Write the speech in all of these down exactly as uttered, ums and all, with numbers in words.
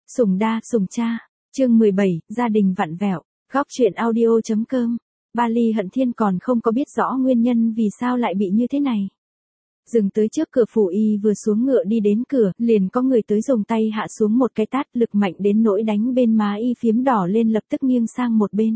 Sủng đa, sủng cha. Chương mười bảy, gia đình vặn vẹo. Góc truyện audio.com. Ba Ly Hận Thiên còn không có biết rõ nguyên nhân vì sao lại bị như thế này. Dừng tới trước cửa phủ, y vừa xuống ngựa đi đến cửa, liền có người tới dùng tay hạ xuống một cái tát, lực mạnh đến nỗi đánh bên má y phiếm đỏ lên, lập tức nghiêng sang một bên.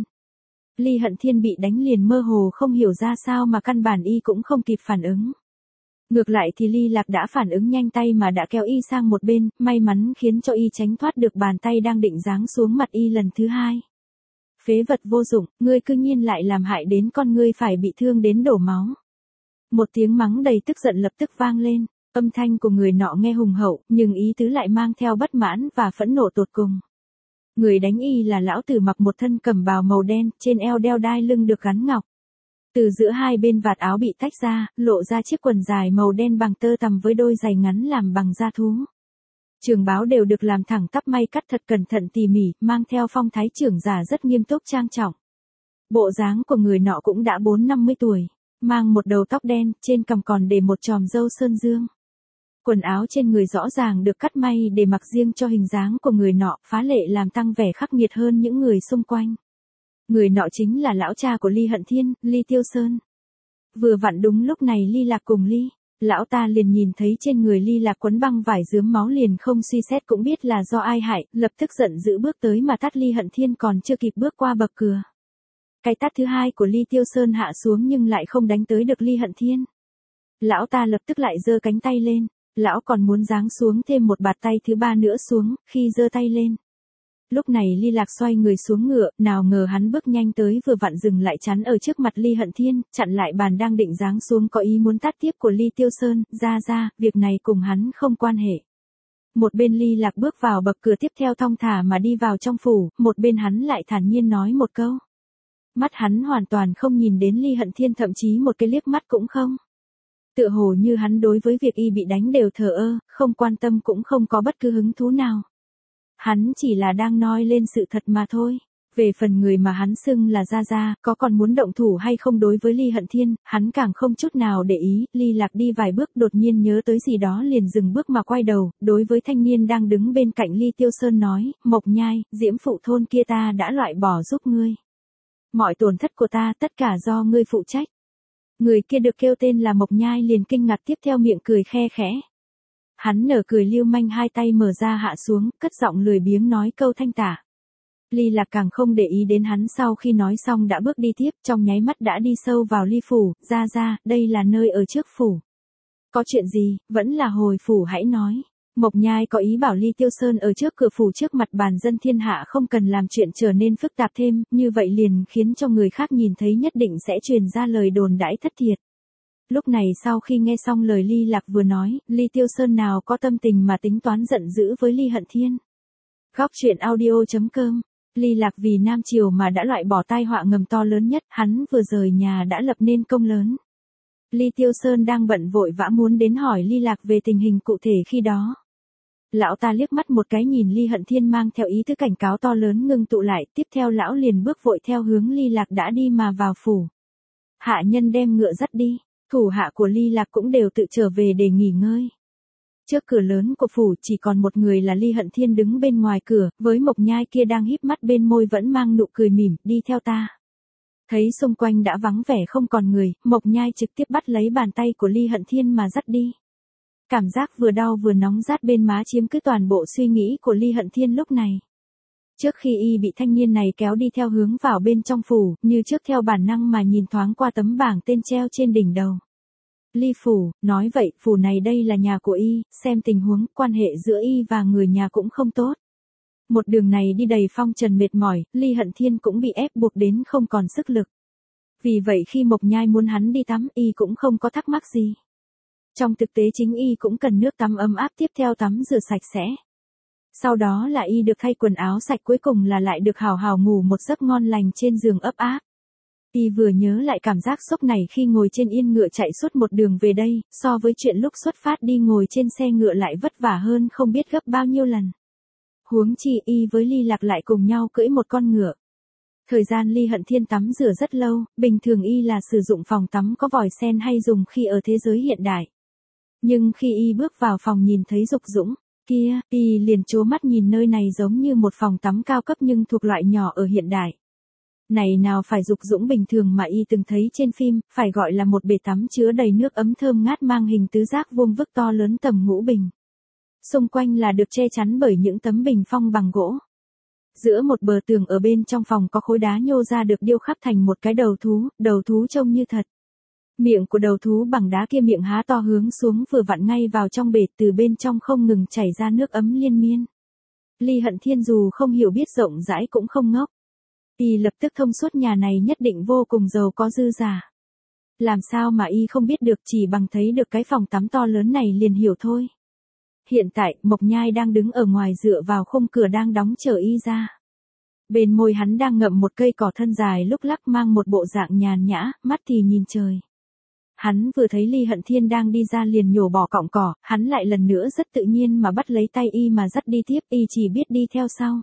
Ly Hận Thiên bị đánh liền mơ hồ không hiểu ra sao mà căn bản y cũng không kịp phản ứng. Ngược lại thì Ly Lạc đã phản ứng nhanh tay mà đã kéo y sang một bên, may mắn khiến cho y tránh thoát được bàn tay đang định giáng xuống mặt y lần thứ hai. Phế vật vô dụng, ngươi cư nhiên lại làm hại đến con ngươi phải bị thương đến đổ máu. Một tiếng mắng đầy tức giận lập tức vang lên, âm thanh của người nọ nghe hùng hậu, nhưng ý tứ lại mang theo bất mãn và phẫn nộ tột cùng. Người đánh y là lão tử mặc một thân cẩm bào màu đen, trên eo đeo đai lưng được gắn ngọc. Từ giữa hai bên vạt áo bị tách ra, lộ ra chiếc quần dài màu đen bằng tơ tằm với đôi giày ngắn làm bằng da thú. Trường báo đều được làm thẳng tắp may cắt thật cẩn thận tỉ mỉ, mang theo phong thái trưởng giả rất nghiêm túc trang trọng. Bộ dáng của người nọ cũng đã bốn năm mươi tuổi, mang một đầu tóc đen, trên cằm còn để một chòm râu sơn dương. Quần áo trên người rõ ràng được cắt may để mặc riêng cho hình dáng của người nọ, phá lệ làm tăng vẻ khắc nghiệt hơn những người xung quanh. Người nọ chính là lão cha của Ly Hận Thiên, Ly Tiêu Sơn. Vừa vặn đúng lúc này Ly Lạc cùng Ly, lão ta liền nhìn thấy trên người Ly Lạc quấn băng vải rướm máu, liền không suy xét cũng biết là do ai hại, lập tức giận dữ bước tới mà tát Ly Hận Thiên còn chưa kịp bước qua bậc cửa. Cái tát thứ hai của Ly Tiêu Sơn hạ xuống nhưng lại không đánh tới được Ly Hận Thiên. Lão ta lập tức lại giơ cánh tay lên, lão còn muốn giáng xuống thêm một bạt tay thứ ba nữa xuống, khi giơ tay lên. Lúc này Ly Lạc xoay người xuống ngựa, nào ngờ hắn bước nhanh tới vừa vặn dừng lại chắn ở trước mặt Ly Hận Thiên, chặn lại bàn đang định giáng xuống có ý muốn tát tiếp của Ly Tiêu Sơn, ra ra, việc này cùng hắn không quan hệ. Một bên Ly Lạc bước vào bậc cửa tiếp theo thong thả mà đi vào trong phủ, một bên hắn lại thản nhiên nói một câu. Mắt hắn hoàn toàn không nhìn đến Ly Hận Thiên, thậm chí một cái liếc mắt cũng không. Tựa hồ như hắn đối với việc y bị đánh đều thờ ơ, không quan tâm cũng không có bất cứ hứng thú nào. Hắn chỉ là đang nói lên sự thật mà thôi. Về phần người mà hắn xưng là Gia Gia, có còn muốn động thủ hay không đối với Ly Hận Thiên, hắn càng không chút nào để ý. Ly Lạc đi vài bước đột nhiên nhớ tới gì đó liền dừng bước mà quay đầu, đối với thanh niên đang đứng bên cạnh Ly Tiêu Sơn nói, Mộc Nhai, diễm phụ thôn kia ta đã loại bỏ giúp ngươi. Mọi tổn thất của ta tất cả do ngươi phụ trách. Người kia được kêu tên là Mộc Nhai liền kinh ngạc, tiếp theo miệng cười khe khẽ. Hắn nở cười lưu manh, hai tay mở ra hạ xuống, cất giọng lười biếng nói câu thanh tả. Ly Lạc càng không để ý đến hắn, sau khi nói xong đã bước đi tiếp, trong nháy mắt đã đi sâu vào Ly phủ. Ra ra, đây là nơi ở trước phủ. Có chuyện gì, vẫn là hồi phủ hãy nói. Mộc Nhai có ý bảo Ly Tiêu Sơn ở trước cửa phủ trước mặt bàn dân thiên hạ không cần làm chuyện trở nên phức tạp thêm, như vậy liền khiến cho người khác nhìn thấy nhất định sẽ truyền ra lời đồn đãi thất thiệt. Lúc này sau khi nghe xong lời Ly Lạc vừa nói, Ly Tiêu Sơn nào có tâm tình mà tính toán giận dữ với Ly Hận Thiên. Góc truyện audio.com. Ly Lạc vì Nam Triều mà đã loại bỏ tai họa ngầm to lớn nhất, hắn vừa rời nhà đã lập nên công lớn. Ly Tiêu Sơn đang bận vội vã muốn đến hỏi Ly Lạc về tình hình cụ thể khi đó. Lão ta liếc mắt một cái nhìn Ly Hận Thiên mang theo ý thức cảnh cáo to lớn ngưng tụ lại, tiếp theo lão liền bước vội theo hướng Ly Lạc đã đi mà vào phủ. Hạ nhân đem ngựa dắt đi, thủ hạ của Ly Lạc cũng đều tự trở về để nghỉ ngơi. Trước cửa lớn của phủ chỉ còn một người là Ly Hận Thiên đứng bên ngoài cửa, với Mộc Nhai kia đang híp mắt bên môi vẫn mang nụ cười mỉm, đi theo ta. Thấy xung quanh đã vắng vẻ không còn người, Mộc Nhai trực tiếp bắt lấy bàn tay của Ly Hận Thiên mà dắt đi. Cảm giác vừa đau vừa nóng rát bên má chiếm cứ toàn bộ suy nghĩ của Ly Hận Thiên lúc này. Trước khi y bị thanh niên này kéo đi theo hướng vào bên trong phủ, như trước theo bản năng mà nhìn thoáng qua tấm bảng tên treo trên đỉnh đầu. Ly phủ, nói vậy, phủ này đây là nhà của y, xem tình huống, quan hệ giữa y và người nhà cũng không tốt. Một đường này đi đầy phong trần mệt mỏi, Ly Hận Thiên cũng bị ép buộc đến không còn sức lực. Vì vậy khi Mộc Nhai muốn hắn đi tắm, y cũng không có thắc mắc gì. Trong thực tế chính y cũng cần nước tắm ấm áp, tiếp theo tắm rửa sạch sẽ. Sau đó là y được thay quần áo sạch, cuối cùng là lại được hào hào ngủ một giấc ngon lành trên giường ấp áp. Y vừa nhớ lại cảm giác sốc này khi ngồi trên yên ngựa chạy suốt một đường về đây, so với chuyện lúc xuất phát đi ngồi trên xe ngựa lại vất vả hơn không biết gấp bao nhiêu lần. Huống chi y với Ly Lạc lại cùng nhau cưỡi một con ngựa. Thời gian Ly Hận Thiên tắm rửa rất lâu, bình thường y là sử dụng phòng tắm có vòi sen hay dùng khi ở thế giới hiện đại. Nhưng khi y bước vào phòng nhìn thấy Dục Dũng, Kia, y liền trố mắt nhìn nơi này giống như một phòng tắm cao cấp nhưng thuộc loại nhỏ ở hiện đại. Này nào phải dục dũng bình thường mà y từng thấy trên phim, phải gọi là một bể tắm chứa đầy nước ấm thơm ngát mang hình tứ giác vuông vức to lớn tầm ngũ bình. Xung quanh là được che chắn bởi những tấm bình phong bằng gỗ. Giữa một bờ tường ở bên trong phòng có khối đá nhô ra được điêu khắc thành một cái đầu thú, đầu thú trông như thật. Miệng của đầu thú bằng đá kia miệng há to hướng xuống vừa vặn ngay vào trong bể, từ bên trong không ngừng chảy ra nước ấm liên miên. Ly Hận Thiên dù không hiểu biết rộng rãi cũng không ngốc. Y lập tức thông suốt nhà này nhất định vô cùng giàu có dư giả. Làm sao mà y không biết được, chỉ bằng thấy được cái phòng tắm to lớn này liền hiểu thôi. Hiện tại, Mộc Nhai đang đứng ở ngoài dựa vào khung cửa đang đóng chờ y ra. Bên môi hắn đang ngậm một cây cỏ thân dài lúc lắc mang một bộ dạng nhàn nhã, mắt thì nhìn trời. Hắn vừa thấy Ly Hận Thiên đang đi ra liền nhổ bỏ cọng cỏ, hắn lại lần nữa rất tự nhiên mà bắt lấy tay y mà dắt đi tiếp, y chỉ biết đi theo sau.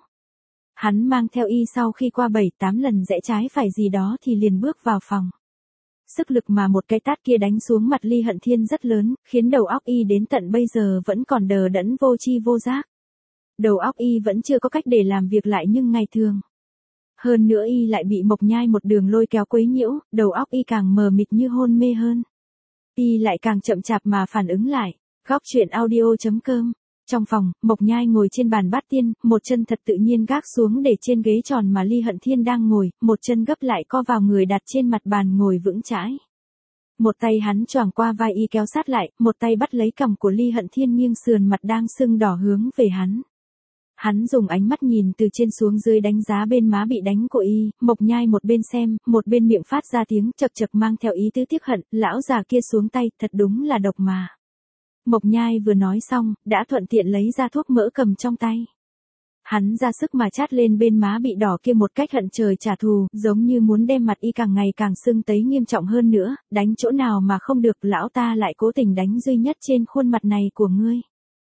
Hắn mang theo y sau khi qua bảy tám lần rẽ trái phải gì đó thì liền bước vào phòng. Sức lực mà một cái tát kia đánh xuống mặt Ly Hận Thiên rất lớn, khiến đầu óc y đến tận bây giờ vẫn còn đờ đẫn vô tri vô giác. Đầu óc y vẫn chưa có cách để làm việc lại nhưng ngày thường. Hơn nữa y lại bị Mộc Nhai một đường lôi kéo quấy nhiễu, đầu óc y càng mờ mịt như hôn mê hơn. Y lại càng chậm chạp mà phản ứng lại. Góc truyện audio chấm com. Trong phòng, Mộc Nhai ngồi trên bàn bát tiên, một chân thật tự nhiên gác xuống để trên ghế tròn mà Ly Hận Thiên đang ngồi, một chân gấp lại co vào người đặt trên mặt bàn ngồi vững chãi. Một tay hắn choàng qua vai y kéo sát lại, một tay bắt lấy cằm của Ly Hận Thiên nghiêng sườn mặt đang sưng đỏ hướng về hắn. Hắn dùng ánh mắt nhìn từ trên xuống dưới đánh giá bên má bị đánh của y, Mộc Nhai một bên xem, một bên miệng phát ra tiếng chậc chậc mang theo ý tứ tiếc hận, lão già kia xuống tay, thật đúng là độc mà. Mộc Nhai vừa nói xong, đã thuận tiện lấy ra thuốc mỡ cầm trong tay. Hắn ra sức mà chát lên bên má bị đỏ kia một cách hận trời trả thù, giống như muốn đem mặt y càng ngày càng sưng tấy nghiêm trọng hơn nữa, đánh chỗ nào mà không được, lão ta lại cố tình đánh duy nhất trên khuôn mặt này của ngươi.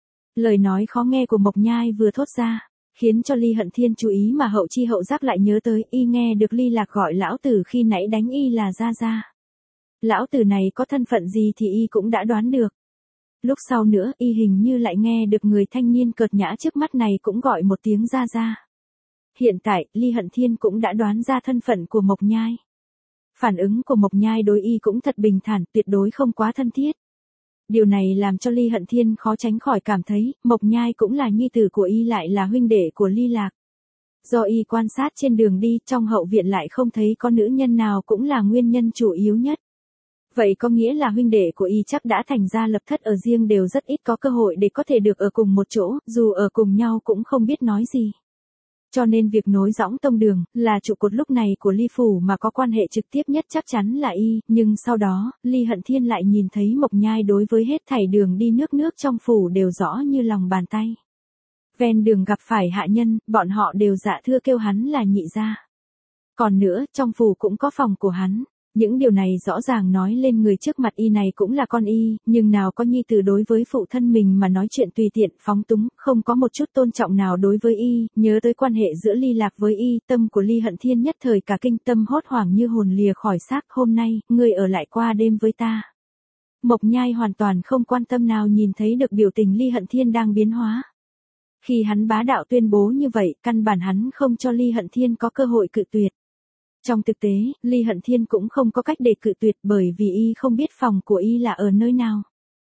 Lời nói khó nghe của Mộc Nhai vừa thốt ra, khiến cho Ly Hận Thiên chú ý mà hậu chi hậu giác lại nhớ tới, y nghe được Ly Lạc gọi lão tử khi nãy đánh y là Gia Gia. Lão tử này có thân phận gì thì y cũng đã đoán được. Lúc sau nữa, y hình như lại nghe được người thanh niên cợt nhã trước mắt này cũng gọi một tiếng Gia Gia. Hiện tại, Ly Hận Thiên cũng đã đoán ra thân phận của Mộc Nhai. Phản ứng của Mộc Nhai đối y cũng thật bình thản, tuyệt đối không quá thân thiết. Điều này làm cho Ly Hận Thiên khó tránh khỏi cảm thấy, Mộc Nhai cũng là nhi tử của y lại là huynh đệ của Ly Lạc. Do y quan sát trên đường đi, trong hậu viện lại không thấy có nữ nhân nào cũng là nguyên nhân chủ yếu nhất. Vậy có nghĩa là huynh đệ của y chắc đã thành ra lập thất ở riêng đều rất ít có cơ hội để có thể được ở cùng một chỗ, dù ở cùng nhau cũng không biết nói gì. Cho nên việc nối dõng tông đường, là trụ cột lúc này của Ly Phủ mà có quan hệ trực tiếp nhất chắc chắn là y, nhưng sau đó, Ly Hận Thiên lại nhìn thấy Mộc Nhai đối với hết thảy đường đi nước nước trong phủ đều rõ như lòng bàn tay. Ven đường gặp phải hạ nhân, bọn họ đều dạ thưa kêu hắn là nhị gia. Còn nữa, trong phủ cũng có phòng của hắn. Những điều này rõ ràng nói lên người trước mặt y này cũng là con y, nhưng nào có nhi tử đối với phụ thân mình mà nói chuyện tùy tiện, phóng túng, không có một chút tôn trọng nào đối với y, nhớ tới quan hệ giữa Ly Lạc với y, tâm của Ly Hận Thiên nhất thời cả kinh, tâm hốt hoảng như hồn lìa khỏi xác, hôm nay, ngươi ở lại qua đêm với ta. Mộc Nhai hoàn toàn không quan tâm nào nhìn thấy được biểu tình Ly Hận Thiên đang biến hóa. Khi hắn bá đạo tuyên bố như vậy, căn bản hắn không cho Ly Hận Thiên có cơ hội cự tuyệt. Trong thực tế, Ly Hận Thiên cũng không có cách để cự tuyệt bởi vì y không biết phòng của y là ở nơi nào.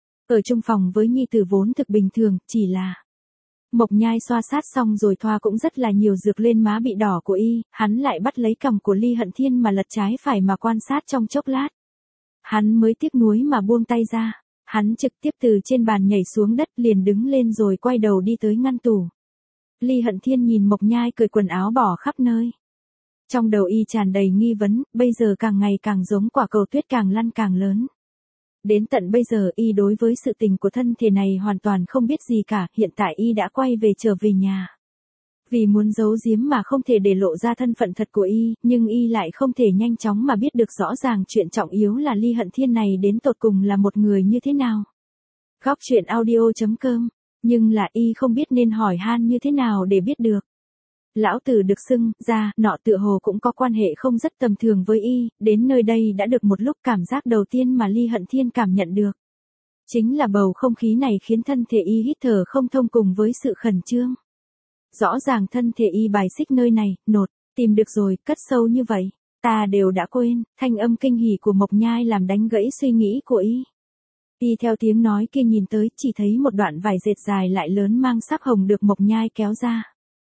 Ở chung phòng với nhi tử vốn thực bình thường, chỉ là Mộc Nhai xoa sát xong rồi thoa cũng rất là nhiều dược lên má bị đỏ của y, hắn lại bắt lấy cằm của Ly Hận Thiên mà lật trái phải mà quan sát trong chốc lát. Hắn mới tiếc nuối mà buông tay ra, hắn trực tiếp từ trên bàn nhảy xuống đất liền đứng lên rồi quay đầu đi tới ngăn tủ. Ly Hận Thiên nhìn Mộc Nhai cởi quần áo bỏ khắp nơi. Trong đầu y tràn đầy nghi vấn, bây giờ càng ngày càng giống quả cầu tuyết càng lăn càng lớn. Đến tận bây giờ y đối với sự tình của thân thể này hoàn toàn không biết gì cả, hiện tại y đã quay về trở về nhà. Vì muốn giấu giếm mà không thể để lộ ra thân phận thật của y, nhưng y lại không thể nhanh chóng mà biết được rõ ràng chuyện trọng yếu là Ly Hận Thiên này đến tột cùng là một người như thế nào. Góc truyện audio chấm com, nhưng là y không biết nên hỏi han như thế nào để biết được. Lão tử được xưng ra, nọ tựa hồ cũng có quan hệ không rất tầm thường với y, đến nơi đây đã được một lúc cảm giác đầu tiên mà Ly Hận Thiên cảm nhận được. Chính là bầu không khí này khiến thân thể y hít thở không thông cùng với sự khẩn trương. Rõ ràng thân thể y bài xích nơi này, nột, tìm được rồi, cất sâu như vậy. Ta đều đã quên, thanh âm kinh hỉ của Mộc Nhai làm đánh gãy suy nghĩ của y. Y theo tiếng nói kia nhìn tới, chỉ thấy một đoạn vải dệt dài lại lớn mang sắc hồng được Mộc Nhai kéo ra.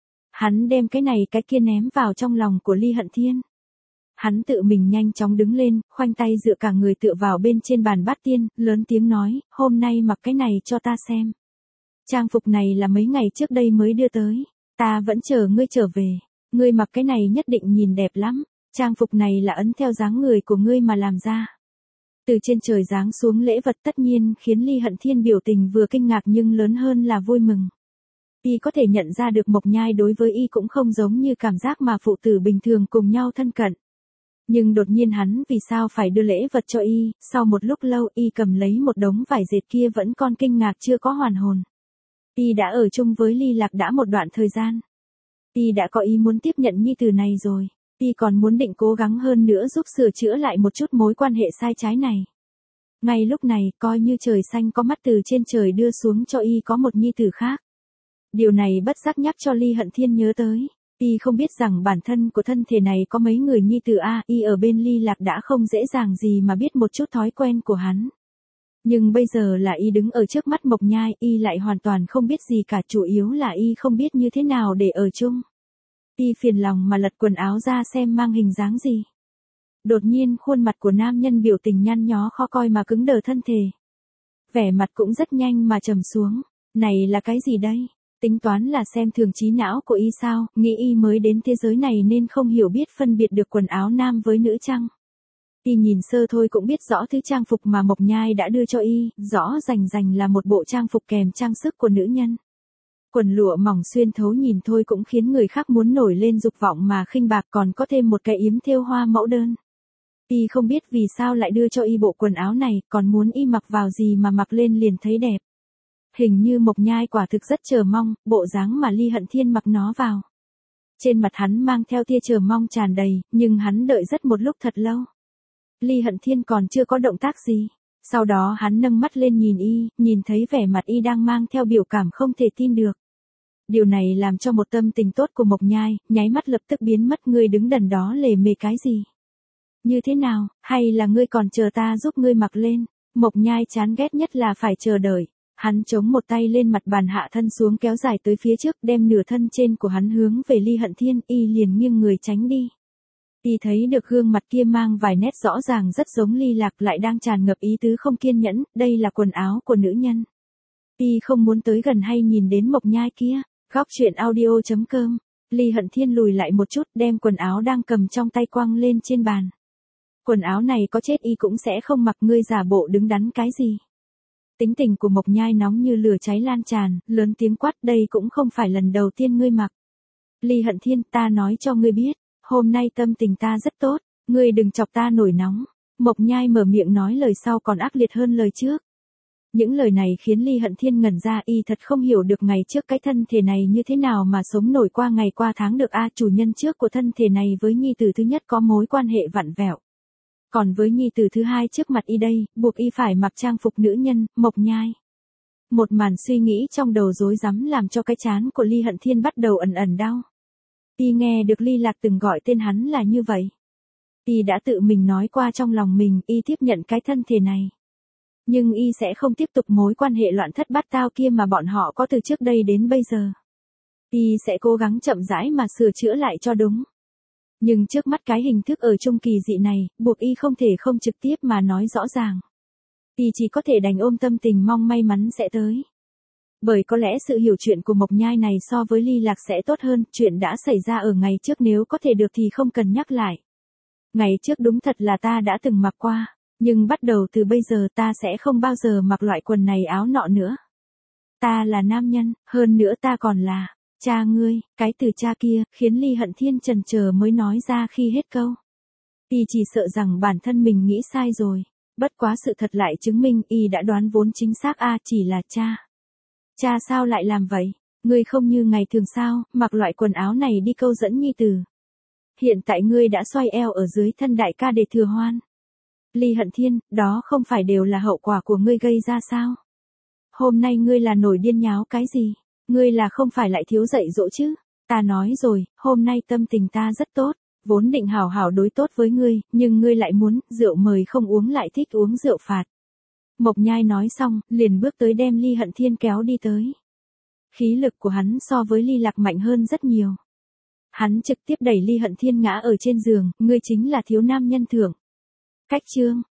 Hắn đem cái này cái kia ném vào trong lòng của Ly Hận Thiên. Hắn tự mình nhanh chóng đứng lên, khoanh tay dựa cả người tựa vào bên trên bàn bát tiên, lớn tiếng nói, hôm nay mặc cái này cho ta xem. Trang phục này là mấy ngày trước đây mới đưa tới, ta vẫn chờ ngươi trở về, ngươi mặc cái này nhất định nhìn đẹp lắm, trang phục này là ấn theo dáng người của ngươi mà làm ra. Từ trên trời giáng xuống lễ vật tất nhiên khiến Ly Hận Thiên biểu tình vừa kinh ngạc nhưng lớn hơn là vui mừng. Y có thể nhận ra được Mộc Nhai đối với y cũng không giống như cảm giác mà phụ tử bình thường cùng nhau thân cận. Nhưng đột nhiên hắn vì sao phải đưa lễ vật cho y, sau một lúc lâu y cầm lấy một đống vải dệt kia vẫn còn kinh ngạc chưa có hoàn hồn. Y đã ở chung với Ly Lạc đã một đoạn thời gian. Y đã có ý muốn tiếp nhận nhi tử này rồi, y còn muốn định cố gắng hơn nữa giúp sửa chữa lại một chút mối quan hệ sai trái này. Ngay lúc này, coi như trời xanh có mắt từ trên trời đưa xuống cho y có một nhi tử khác. Điều này bất giác nhắc cho Ly Hận Thiên nhớ tới. Y không biết rằng bản thân của thân thể này có mấy người nhi tử a, y ở bên Ly Lạc đã không dễ dàng gì mà biết một chút thói quen của hắn. Nhưng bây giờ là y đứng ở trước mắt Mộc Nhai, y lại hoàn toàn không biết gì cả, chủ yếu là y không biết như thế nào để ở chung. Y phiền lòng mà lật quần áo ra xem mang hình dáng gì. Đột nhiên khuôn mặt của nam nhân biểu tình nhăn nhó khó coi mà cứng đờ thân thể. Vẻ mặt cũng rất nhanh mà trầm xuống, này là cái gì đây? Tính toán là xem thường trí não của y sao, nghĩ y mới đến thế giới này nên không hiểu biết phân biệt được quần áo nam với nữ chăng. Y nhìn sơ thôi cũng biết rõ thứ trang phục mà Mộc Nhai đã đưa cho y, rõ rành rành là một bộ trang phục kèm trang sức của nữ nhân. Quần lụa mỏng xuyên thấu nhìn thôi cũng khiến người khác muốn nổi lên dục vọng mà khinh bạc, còn có thêm một cái yếm thêu hoa mẫu đơn. Y không biết vì sao lại đưa cho y bộ quần áo này, còn muốn y mặc vào gì mà mặc lên liền thấy đẹp. Hình như Mộc Nhai quả thực rất chờ mong, bộ dáng mà Ly Hận Thiên mặc nó vào. Trên mặt hắn mang theo tia chờ mong tràn đầy, nhưng hắn đợi rất một lúc thật lâu. Ly Hận Thiên còn chưa có động tác gì. Sau đó hắn nâng mắt lên nhìn y, nhìn thấy vẻ mặt y đang mang theo biểu cảm không thể tin được. Điều này làm cho một tâm tình tốt của Mộc Nhai, nháy mắt lập tức biến mất. Ngươi đứng đần đó lề mề cái gì? Như thế nào, hay là ngươi còn chờ ta giúp ngươi mặc lên? Mộc Nhai chán ghét nhất là phải chờ đợi. Hắn chống một tay lên mặt bàn hạ thân xuống kéo dài tới phía trước, đem nửa thân trên của hắn hướng về Ly Hận Thiên, y liền nghiêng người tránh đi. Y thấy được gương mặt kia mang vài nét rõ ràng rất giống Ly Lạc lại đang tràn ngập ý tứ không kiên nhẫn, đây là quần áo của nữ nhân. Y không muốn tới gần hay nhìn đến Mộc Nhai kia. Góc truyện audio chấm com. Ly Hận Thiên lùi lại một chút, đem quần áo đang cầm trong tay quăng lên trên bàn. Quần áo này có chết y cũng sẽ không mặc, ngươi giả bộ đứng đắn cái gì? Tính tình của Mộc Nhai nóng như lửa cháy lan tràn, lớn tiếng quát, đây cũng không phải lần đầu tiên ngươi mặc. Ly Hận Thiên, ta nói cho ngươi biết, hôm nay tâm tình ta rất tốt, ngươi đừng chọc ta nổi nóng. Mộc Nhai mở miệng nói lời sau còn ác liệt hơn lời trước. Những lời này khiến Ly Hận Thiên ngẩn ra, y thật không hiểu được ngày trước cái thân thể này như thế nào mà sống nổi qua ngày qua tháng được a. Chủ nhân trước của thân thể này với nhi tử thứ nhất có mối quan hệ vặn vẹo. Còn với nhi tử thứ hai trước mặt y đây, buộc y phải mặc trang phục nữ nhân. Mộc Nhai. Một màn suy nghĩ trong đầu rối rắm làm cho cái trán của Ly Hận Thiên bắt đầu ẩn ẩn đau. Y nghe được Ly Lạc từng gọi tên hắn là như vậy. Y đã tự mình nói qua trong lòng mình, y tiếp nhận cái thân thể này. Nhưng y sẽ không tiếp tục mối quan hệ loạn thất bát tao kia mà bọn họ có từ trước đây đến bây giờ. Y sẽ cố gắng chậm rãi mà sửa chữa lại cho đúng. Nhưng trước mắt cái hình thức ở chung kỳ dị này, buộc y không thể không trực tiếp mà nói rõ ràng. Y chỉ có thể đành ôm tâm tình mong may mắn sẽ tới. Bởi có lẽ sự hiểu chuyện của Mộc Nhai này so với Ly Lạc sẽ tốt hơn, chuyện đã xảy ra ở ngày trước nếu có thể được thì không cần nhắc lại. Ngày trước đúng thật là ta đã từng mặc qua, nhưng bắt đầu từ bây giờ ta sẽ không bao giờ mặc loại quần này áo nọ nữa. Ta là nam nhân, hơn nữa ta còn là cha ngươi. Cái từ cha kia khiến Ly Hận Thiên chần chờ mới nói ra khi hết câu. Y chỉ sợ rằng bản thân mình nghĩ sai rồi, bất quá sự thật lại chứng minh y đã đoán vốn chính xác a, chỉ là cha. Cha sao lại làm vậy? Ngươi không như ngày thường sao, mặc loại quần áo này đi câu dẫn nhi tử. Hiện tại ngươi đã xoay eo ở dưới thân đại ca để thừa hoan. Ly Hận Thiên, đó không phải đều là hậu quả của ngươi gây ra sao? Hôm nay ngươi là nổi điên nháo cái gì? Ngươi là không phải lại thiếu dạy dỗ chứ? Ta nói rồi, hôm nay tâm tình ta rất tốt, vốn định hảo hảo đối tốt với ngươi, nhưng ngươi lại muốn, rượu mời không uống lại thích uống rượu phạt. Mộc Nhai nói xong, liền bước tới đem Ly Hận Thiên kéo đi tới. Khí lực của hắn so với Ly Lạc mạnh hơn rất nhiều. Hắn trực tiếp đẩy Ly Hận Thiên ngã ở trên giường, ngươi chính là thiếu nam nhân thưởng. Cách chương,